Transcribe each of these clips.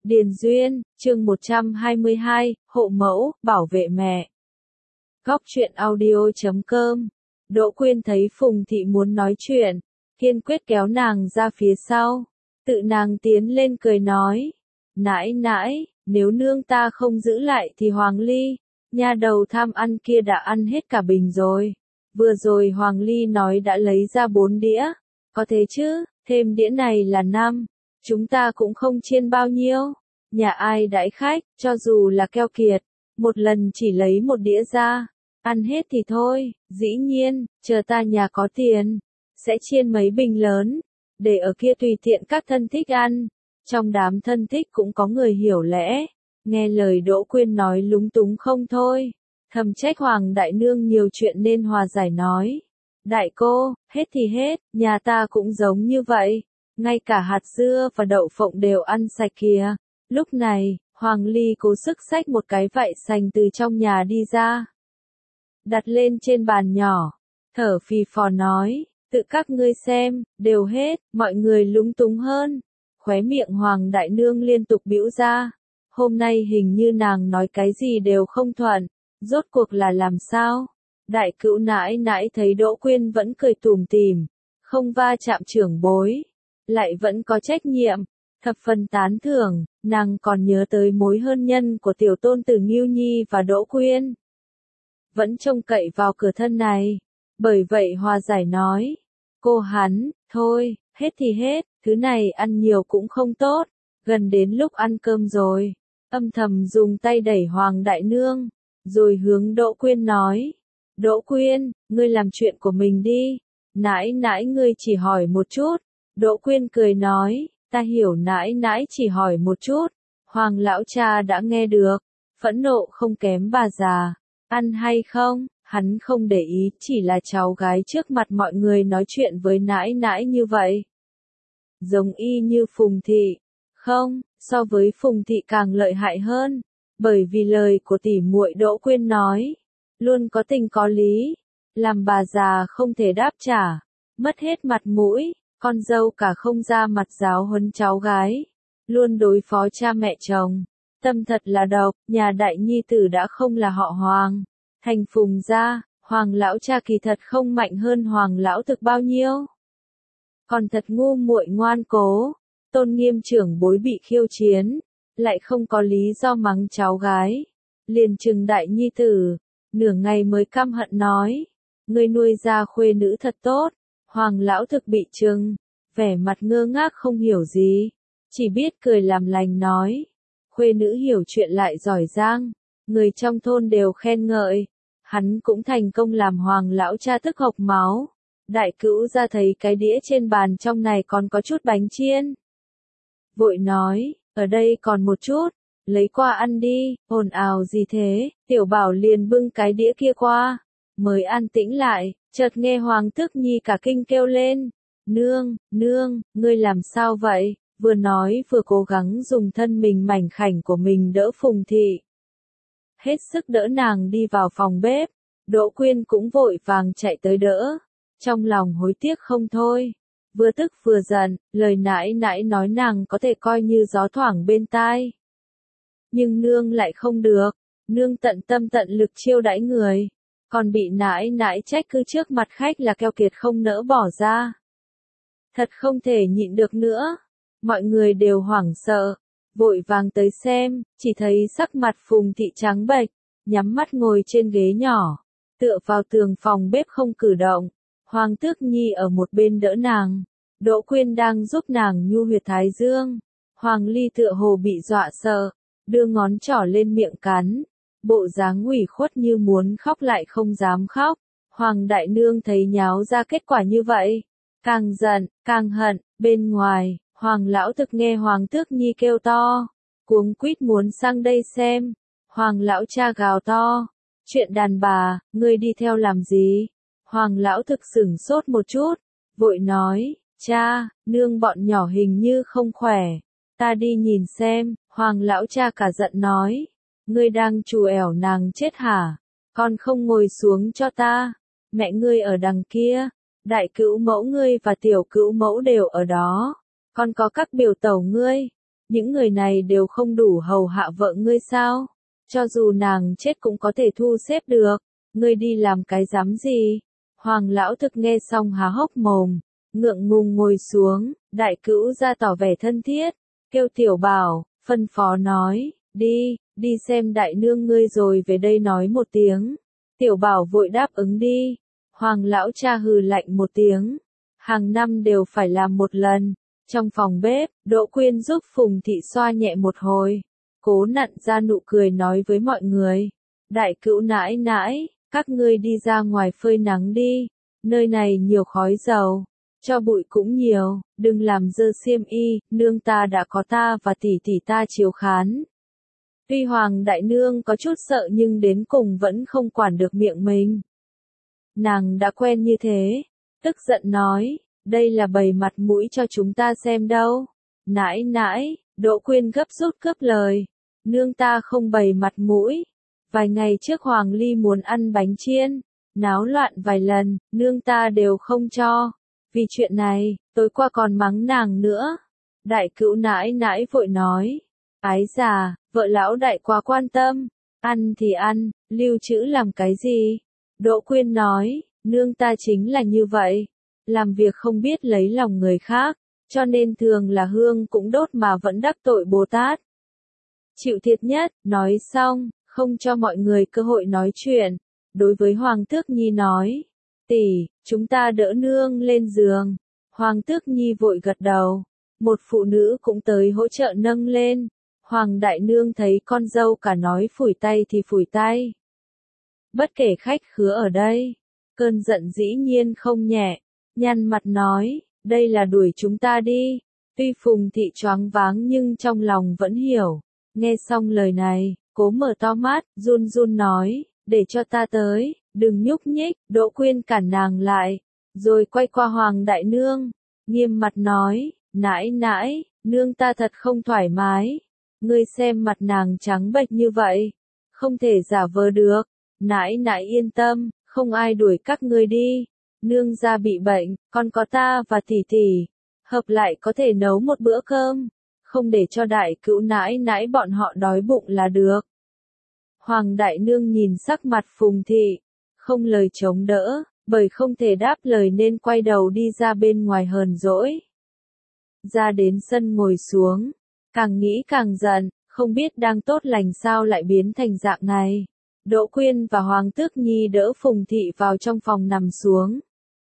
Điền Duyên, chương 122, hộ mẫu, bảo vệ mẹ. Góc truyện audio.com. Đỗ Quyên thấy Phùng Thị muốn nói chuyện, kiên quyết kéo nàng ra phía sau. Tự nàng tiến lên cười nói. Nãi nãi, nếu nương ta không giữ lại thì Hoàng Ly, nha đầu tham ăn kia đã ăn hết cả bình rồi. Vừa rồi Hoàng Ly nói đã lấy ra 4 đĩa. Có thế chứ, thêm đĩa này là 5. Chúng ta cũng không chiên bao nhiêu. Nhà ai đãi khách, cho dù là keo kiệt, một lần chỉ lấy 1 đĩa ra. Ăn hết thì thôi, dĩ nhiên, chờ ta nhà có tiền, sẽ chiên mấy bình lớn, để ở kia tùy tiện các thân thích ăn. Trong đám thân thích cũng có người hiểu lẽ, nghe lời Đỗ Quyên nói lúng túng không thôi, thầm trách Hoàng đại nương nhiều chuyện nên hòa giải nói. Đại cô, hết thì hết, nhà ta cũng giống như vậy, ngay cả hạt dưa và đậu phộng đều ăn sạch kìa. Lúc này, Hoàng Ly cố sức xách một cái vại sành từ trong nhà đi ra, đặt lên trên bàn nhỏ, thở phì phò nói, tự các ngươi xem, đều hết, mọi người lúng túng hơn. Khóe miệng Hoàng đại nương liên tục bĩu ra, hôm nay hình như nàng nói cái gì đều không thuận, rốt cuộc là làm sao? Đại cữu nãi nãi thấy Đỗ Quyên vẫn cười tủm tỉm, không va chạm trưởng bối, lại vẫn có trách nhiệm, thập phần tán thưởng, nàng còn nhớ tới mối hôn nhân của tiểu tôn tử Ngưu Nhi và Đỗ Quyên. Vẫn trông cậy vào cửa thân này, bởi vậy hòa giải nói, cô hắn, thôi, hết thì hết, thứ này ăn nhiều cũng không tốt, gần đến lúc ăn cơm rồi, âm thầm dùng tay đẩy Hoàng đại nương, rồi hướng Đỗ Quyên nói, Đỗ Quyên, ngươi làm chuyện của mình đi, nãi nãi ngươi chỉ hỏi một chút. Đỗ Quyên cười nói, ta hiểu nãi nãi chỉ hỏi một chút. Hoàng lão cha đã nghe được, phẫn nộ không kém bà già, ăn hay không, hắn không để ý, chỉ là cháu gái trước mặt mọi người nói chuyện với nãi nãi như vậy. Giống y như Phùng Thị, không, so với Phùng Thị càng lợi hại hơn, bởi vì lời của tỷ muội Đỗ Quyên nói, luôn có tình có lý, làm bà già không thể đáp trả, mất hết mặt mũi, con dâu cả không ra mặt giáo huấn cháu gái, luôn đối phó cha mẹ chồng, tâm thật là độc, nhà đại nhi tử đã không là họ Hoàng, thành Phùng gia, Hoàng lão cha kỳ thật không mạnh hơn Hoàng lão thực bao nhiêu. Còn thật ngu muội ngoan cố, tôn nghiêm trưởng bối bị khiêu chiến, lại không có lý do mắng cháu gái, liền trừng đại nhi tử, nửa ngày mới căm hận nói, ngươi nuôi ra khuê nữ thật tốt. Hoàng lão thực bị trừng, vẻ mặt ngơ ngác không hiểu gì, chỉ biết cười làm lành nói, khuê nữ hiểu chuyện lại giỏi giang, người trong thôn đều khen ngợi, hắn cũng thành công làm Hoàng lão cha tức hộc máu. Đại cữu ra thấy cái đĩa trên bàn trong này còn có chút bánh chiên, vội nói, ở đây còn một chút, lấy qua ăn đi, ồn ào gì thế, tiểu bảo liền bưng cái đĩa kia qua, mới an tĩnh lại, chợt nghe Hoàng Tước Nhi cả kinh kêu lên, nương, nương, ngươi làm sao vậy, vừa nói vừa cố gắng dùng thân mình mảnh khảnh của mình đỡ Phùng Thị. Hết sức đỡ nàng đi vào phòng bếp, Đỗ Quyên cũng vội vàng chạy tới đỡ, trong lòng hối tiếc không thôi. Vừa tức vừa giận, lời nãi nãi nói nàng có thể coi như gió thoảng bên tai. Nhưng nương lại không được, nương tận tâm tận lực chiêu đãi người, còn bị nãi nãi trách cứ trước mặt khách là keo kiệt không nỡ bỏ ra. Thật không thể nhịn được nữa, mọi người đều hoảng sợ, vội vàng tới xem, chỉ thấy sắc mặt Phùng Thị trắng bệch, nhắm mắt ngồi trên ghế nhỏ, tựa vào tường phòng bếp không cử động. Hoàng Tước Nhi ở một bên đỡ nàng, Đỗ Quyên đang giúp nàng nhu huyệt thái dương. Hoàng Ly tựa hồ bị dọa sợ, đưa ngón trỏ lên miệng cắn, bộ dáng ủy khuất như muốn khóc lại không dám khóc. Hoàng đại nương thấy nháo ra kết quả như vậy, càng giận, càng hận. Bên ngoài, Hoàng lão thực nghe Hoàng Tước Nhi kêu to, cuống quýt muốn sang đây xem. Hoàng lão cha gào to, chuyện đàn bà, ngươi đi theo làm gì? Hoàng lão thực sửng sốt một chút, vội nói, cha, nương bọn nhỏ hình như không khỏe, ta đi nhìn xem. Hoàng lão cha cả giận nói, ngươi đang trù ẻo nàng chết hả, con không ngồi xuống cho ta, mẹ ngươi ở đằng kia, đại cữu mẫu ngươi và tiểu cữu mẫu đều ở đó, còn có các biểu tẩu ngươi, Những người này đều không đủ hầu hạ vợ ngươi sao? Cho dù nàng chết cũng có thể thu xếp được, ngươi đi làm cái dám gì? Hoàng lão thực nghe xong há hốc mồm, ngượng ngùng ngồi xuống, đại cữu ra tỏ vẻ thân thiết, kêu Tiểu Bảo, phân phó nói, đi xem đại nương ngươi rồi về đây nói một tiếng. Tiểu Bảo vội đáp ứng đi. Hoàng lão cha hừ lạnh một tiếng, hàng năm đều phải làm một lần. Trong phòng bếp, Đỗ Quyên giúp Phùng Thị xoa nhẹ một hồi, cố nặn ra nụ cười nói với mọi người, đại cữu nãi nãi, các ngươi đi ra ngoài phơi nắng đi, nơi này nhiều khói dầu, cho bụi cũng nhiều, đừng làm dơ xiêm y, nương ta đã có ta và tỷ tỷ ta chiếu khán. Tuy Hoàng đại nương có chút sợ nhưng đến cùng vẫn không quản được miệng mình. Nàng đã quen như thế, tức giận nói, đây là bày mặt mũi cho chúng ta xem đâu. Nãi nãi, Đỗ Quyên gấp rút cướp lời, nương ta không bày mặt mũi. Vài ngày trước Hoàng Ly muốn ăn bánh chiên, náo loạn vài lần, nương ta đều không cho. Vì chuyện này, tối qua còn mắng nàng nữa. Đại cữu nãi nãi vội nói, ái già, vợ lão đại quá quan tâm, ăn thì ăn, lưu trữ làm cái gì? Đỗ Quyên nói, nương ta chính là như vậy, làm việc không biết lấy lòng người khác, cho nên thường là hương cũng đốt mà vẫn đắc tội Bồ Tát. Chịu thiệt nhất, nói xong, không cho mọi người cơ hội nói chuyện, đối với Hoàng Tước Nhi nói, tỷ, chúng ta đỡ nương lên giường. Hoàng Tước Nhi vội gật đầu, một phụ nữ cũng tới hỗ trợ nâng lên. Hoàng đại nương thấy con dâu cả nói phủi tay thì phủi tay. Bất kể khách khứa ở đây, cơn giận dĩ nhiên không nhẹ, nhăn mặt nói, đây là đuổi chúng ta đi. Tuy Phùng Thị choáng váng nhưng trong lòng vẫn hiểu, nghe xong lời này, cố mở to mắt, run run nói, để cho ta tới, đừng nhúc nhích. Đỗ Quyên cản nàng lại, rồi quay qua Hoàng đại nương, nghiêm mặt nói, nãi nãi, nương ta thật không thoải mái, ngươi xem mặt nàng trắng bệch như vậy, không thể giả vờ được. Nãi nãi yên tâm, không ai đuổi các ngươi đi. Nương gia bị bệnh, còn có ta và tỷ tỷ, hợp lại có thể nấu một bữa cơm, không để cho đại cữu nãi nãi bọn họ đói bụng là được. Hoàng đại nương nhìn sắc mặt Phùng Thị, không lời chống đỡ, bởi không thể đáp lời nên quay đầu đi ra bên ngoài hờn dỗi. Ra đến sân ngồi xuống, càng nghĩ càng giận, không biết đang tốt lành sao lại biến thành dạng này. Đỗ Quyên và Hoàng Tước Nhi đỡ Phùng Thị vào trong phòng nằm xuống.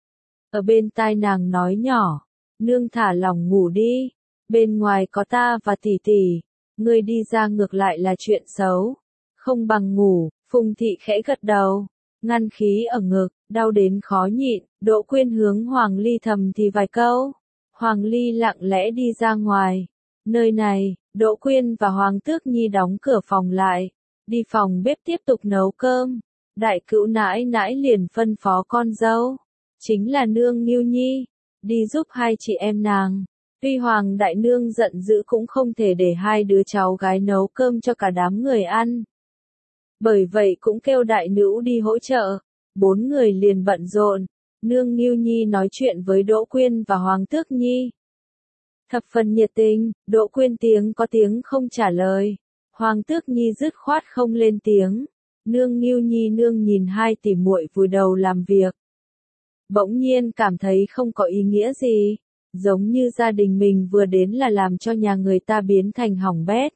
Ở bên tai nàng nói nhỏ, nương thả lòng ngủ đi, bên ngoài có ta và tỷ tỷ, ngươi đi ra ngược lại là chuyện xấu, không bằng ngủ. Phùng Thị khẽ gật đầu, ngăn khí ở ngực, đau đến khó nhịn. Đỗ Quyên hướng Hoàng Ly thầm thì vài câu, Hoàng Ly lặng lẽ đi ra ngoài. Nơi này, Đỗ Quyên và Hoàng Tước Nhi đóng cửa phòng lại, đi phòng bếp tiếp tục nấu cơm. Đại cữu nãi nãi liền phân phó con dâu, chính là nương Ngưu Nhi, đi giúp hai chị em nàng. Tuy Hoàng đại nương giận dữ cũng không thể để hai đứa cháu gái nấu cơm cho cả đám người ăn. Bởi vậy cũng kêu đại nữ đi hỗ trợ, 4 người liền bận rộn. Nương Ngưu Nhi nói chuyện với Đỗ Quyên và Hoàng Tước Nhi. Thập phần nhiệt tình, Đỗ Quyên tiếng có tiếng không trả lời. Hoàng Tước Nhi dứt khoát không lên tiếng. Nương Ngưu Nhi nương nhìn hai tỷ muội vùi đầu làm việc. Bỗng nhiên cảm thấy không có ý nghĩa gì, giống như gia đình mình vừa đến là làm cho nhà người ta biến thành hỏng bét.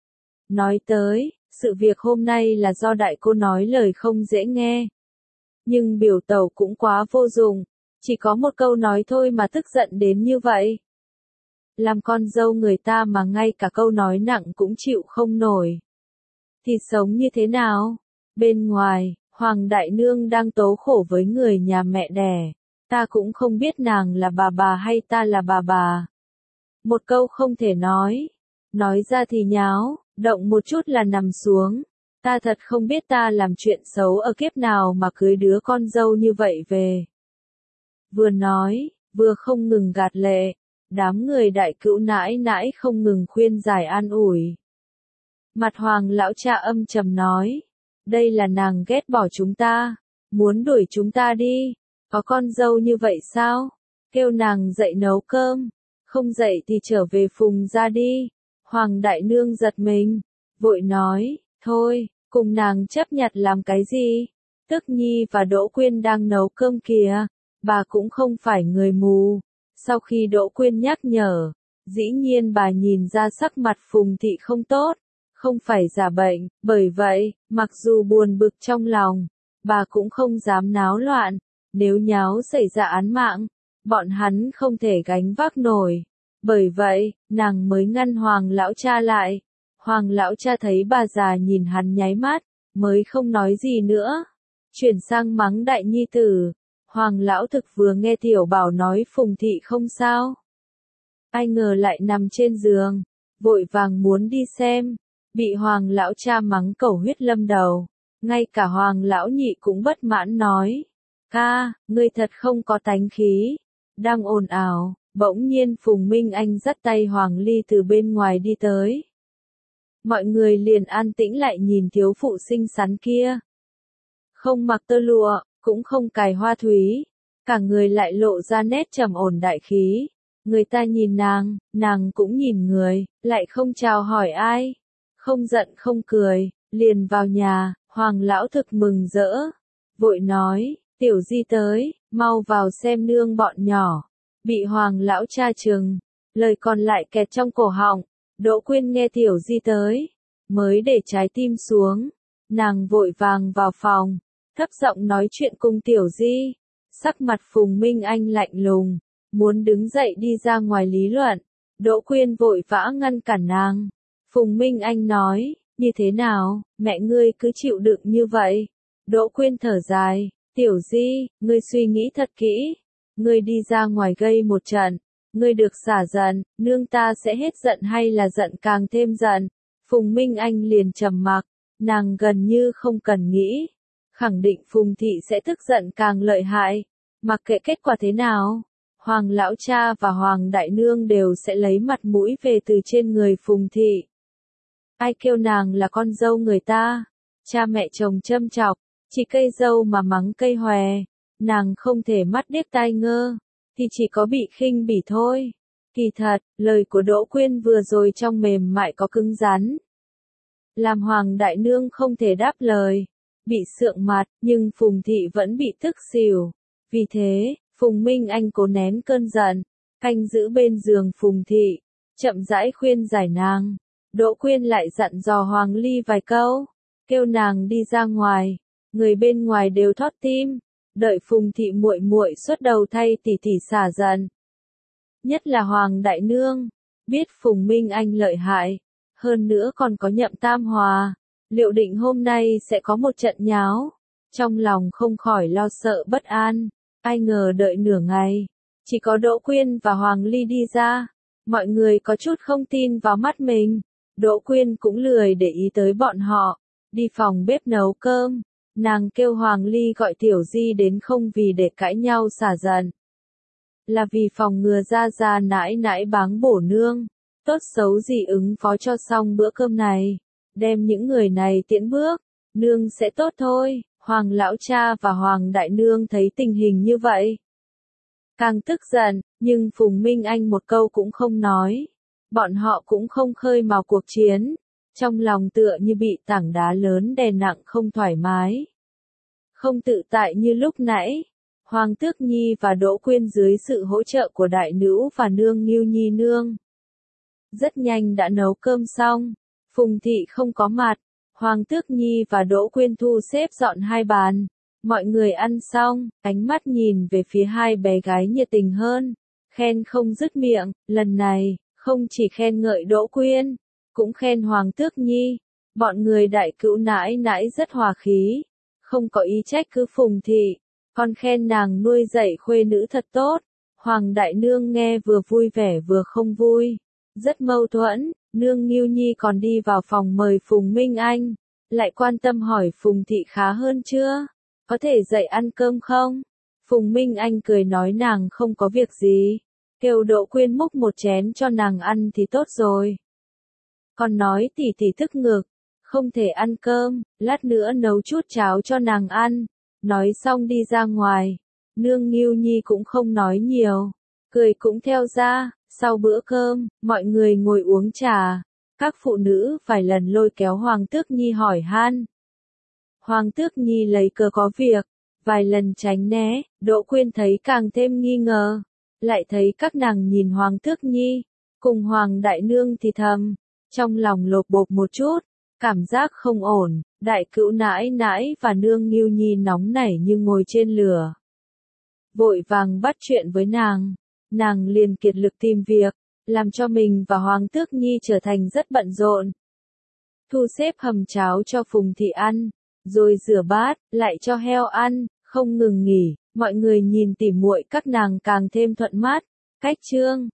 Nói tới, sự việc hôm nay là do đại cô nói lời không dễ nghe. Nhưng biểu tẩu cũng quá vô dụng, chỉ có một câu nói thôi mà tức giận đến như vậy. Làm con dâu người ta mà ngay cả câu nói nặng cũng chịu không nổi. Thì sống như thế nào? Bên ngoài, Hoàng đại nương đang tố khổ với người nhà mẹ đẻ. Ta cũng không biết nàng là bà hay ta là bà. Một câu không thể nói ra thì nháo, động một chút là nằm xuống. Ta thật không biết ta làm chuyện xấu ở kiếp nào mà cưới đứa con dâu như vậy về. Vừa nói, vừa không ngừng gạt lệ. Đám người đại cữu nãi nãi không ngừng khuyên giải an ủi. Mặt Hoàng lão cha âm trầm nói, đây là nàng ghét bỏ chúng ta, muốn đuổi chúng ta đi, có con dâu như vậy sao? Kêu nàng dậy nấu cơm, không dậy thì trở về Phùng gia đi. Hoàng đại nương giật mình, vội nói, thôi, cùng nàng chấp nhặt làm cái gì? Tức Nhi và Đỗ Quyên đang nấu cơm kìa, bà cũng không phải người mù. Sau khi Đỗ Quyên nhắc nhở, dĩ nhiên bà nhìn ra sắc mặt Phùng Thị không tốt, không phải giả bệnh, bởi vậy, mặc dù buồn bực trong lòng, bà cũng không dám náo loạn, nếu nháo xảy ra án mạng, bọn hắn không thể gánh vác nổi. Bởi vậy, nàng mới ngăn Hoàng lão cha lại. Hoàng lão cha thấy bà già nhìn hắn nháy mắt, mới không nói gì nữa. Chuyển sang mắng đại nhi tử. Hoàng lão thực vừa nghe Tiểu Bảo nói Phùng Thị không sao. Ai ngờ lại nằm trên giường, vội vàng muốn đi xem, bị Hoàng lão cha mắng cẩu huyết lâm đầu. Ngay cả Hoàng lão nhị cũng bất mãn nói, ca, ngươi thật không có tánh khí. Đang ồn ào, bỗng nhiên Phùng Minh Anh dắt tay Hoàng Ly từ bên ngoài đi tới. Mọi người liền an tĩnh lại nhìn thiếu phụ xinh xắn kia. Không mặc tơ lụa, cũng không cài hoa thúy, cả người lại lộ ra nét trầm ổn đại khí. Người ta nhìn nàng cũng nhìn người, lại không chào hỏi ai, không giận không cười, liền vào nhà. Hoàng lão thực mừng rỡ, vội nói, tiểu di tới, mau vào xem nương bọn nhỏ. Bị Hoàng lão cha trừng, lời còn lại kẹt trong cổ họng. Đỗ Quyên nghe tiểu di tới, mới để trái tim xuống, nàng vội vàng vào phòng, thấp giọng nói chuyện cùng tiểu di. Sắc mặt Phùng Minh Anh lạnh lùng, muốn đứng dậy đi ra ngoài lý luận. Đỗ Quyên vội vã ngăn cản nàng. Phùng Minh Anh nói, như thế nào, mẹ ngươi cứ chịu đựng như vậy. Đỗ Quyên thở dài, tiểu di, ngươi suy nghĩ thật kỹ. Ngươi đi ra ngoài gây một trận, ngươi được xả giận, nương ta sẽ hết giận hay là giận càng thêm giận. Phùng Minh Anh liền trầm mặc, nàng gần như không cần nghĩ, khẳng định Phùng Thị sẽ tức giận càng lợi hại, mặc kệ kết quả thế nào. Hoàng lão cha và Hoàng đại nương đều sẽ lấy mặt mũi về từ trên người Phùng Thị. Ai kêu nàng là con dâu người ta, cha mẹ chồng châm chọc, chỉ cây dâu mà mắng cây hòe, nàng không thể mắt điếc tai ngơ, thì chỉ có bị khinh bỉ thôi. Kỳ thật, lời của Đỗ Quyên vừa rồi trong mềm mại có cứng rắn, làm Hoàng đại nương không thể đáp lời, bị sượng mặt, nhưng Phùng Thị vẫn bị tức xỉu. Vì thế, Phùng Minh Anh cố nén cơn giận, canh giữ bên giường Phùng Thị, chậm rãi khuyên giải nàng. Đỗ Quyên lại dặn dò Hoàng Ly vài câu, kêu nàng đi ra ngoài, người bên ngoài đều thót tim, đợi Phùng Thị muội muội xuất đầu thay tỷ tỷ xả giận. Nhất là Hoàng đại nương, biết Phùng Minh Anh lợi hại, hơn nữa còn có Nhậm Tam Hòa, liệu định hôm nay sẽ có một trận nháo, trong lòng không khỏi lo sợ bất an. Ai ngờ đợi nửa ngày, chỉ có Đỗ Quyên và Hoàng Ly đi ra, mọi người có chút không tin vào mắt mình. Đỗ Quyên cũng lười để ý tới bọn họ, đi phòng bếp nấu cơm, nàng kêu Hoàng Ly gọi Tiểu Di đến không vì để cãi nhau xả giận, là vì phòng ngừa ra nãi nãi báng bổ nương, tốt xấu gì ứng phó cho xong bữa cơm này, đem những người này tiễn bước, nương sẽ tốt thôi. Hoàng lão cha và Hoàng đại nương thấy tình hình như vậy, càng tức giận, nhưng Phùng Minh Anh một câu cũng không nói. Bọn họ cũng không khơi mào cuộc chiến, trong lòng tựa như bị tảng đá lớn đè nặng không thoải mái, không tự tại như lúc nãy. Hoàng Tước Nhi và Đỗ Quyên dưới sự hỗ trợ của đại nữ và nương Ngưu Nhi nương, rất nhanh đã nấu cơm xong. Phùng Thị không có mặt, Hoàng Tước Nhi và Đỗ Quyên thu xếp dọn hai bàn. Mọi người ăn xong, ánh mắt nhìn về phía hai bé gái nhiệt tình hơn, khen không dứt miệng. Lần này, không chỉ khen ngợi Đỗ Quyên, cũng khen Hoàng Tước Nhi. Bọn người đại cữu nãi nãi rất hòa khí, không có ý trách cứ Phùng Thị, còn khen nàng nuôi dạy khuê nữ thật tốt. Hoàng đại nương nghe vừa vui vẻ vừa không vui, rất mâu thuẫn. Nương Ngưu Nhi còn đi vào phòng mời Phùng Minh Anh, lại quan tâm hỏi Phùng Thị khá hơn chưa, có thể dậy ăn cơm không? Phùng Minh Anh cười nói nàng không có việc gì, kêu Đỗ Quyên múc một chén cho nàng ăn thì tốt rồi. Còn nói tỷ tỷ tức ngực, không thể ăn cơm, lát nữa nấu chút cháo cho nàng ăn. Nói xong đi ra ngoài, nương Ngưu Nhi cũng không nói nhiều, cười cũng theo ra. Sau bữa cơm, mọi người ngồi uống trà, Các phụ nữ vài lần lôi kéo Hoàng Tước Nhi hỏi han. Hoàng Tước Nhi lấy cớ có việc, vài lần tránh né, Đỗ Quyên thấy càng thêm nghi ngờ. Lại thấy các nàng nhìn Hoàng Tước Nhi, cùng Hoàng Đại Nương thì thầm, trong lòng lột bột một chút, cảm giác không ổn, đại cữu nãi nãi và nương Ngưu Nhi nóng nảy như ngồi trên lửa. Vội vàng bắt chuyện với nàng liền kiệt lực tìm việc, làm cho mình và Hoàng Tước Nhi trở thành rất bận rộn. Thu xếp hầm cháo cho Phùng Thị ăn, rồi rửa bát, lại cho heo ăn, không ngừng nghỉ, mọi người nhìn tỉ muội các nàng càng thêm thuận mắt. Cách chương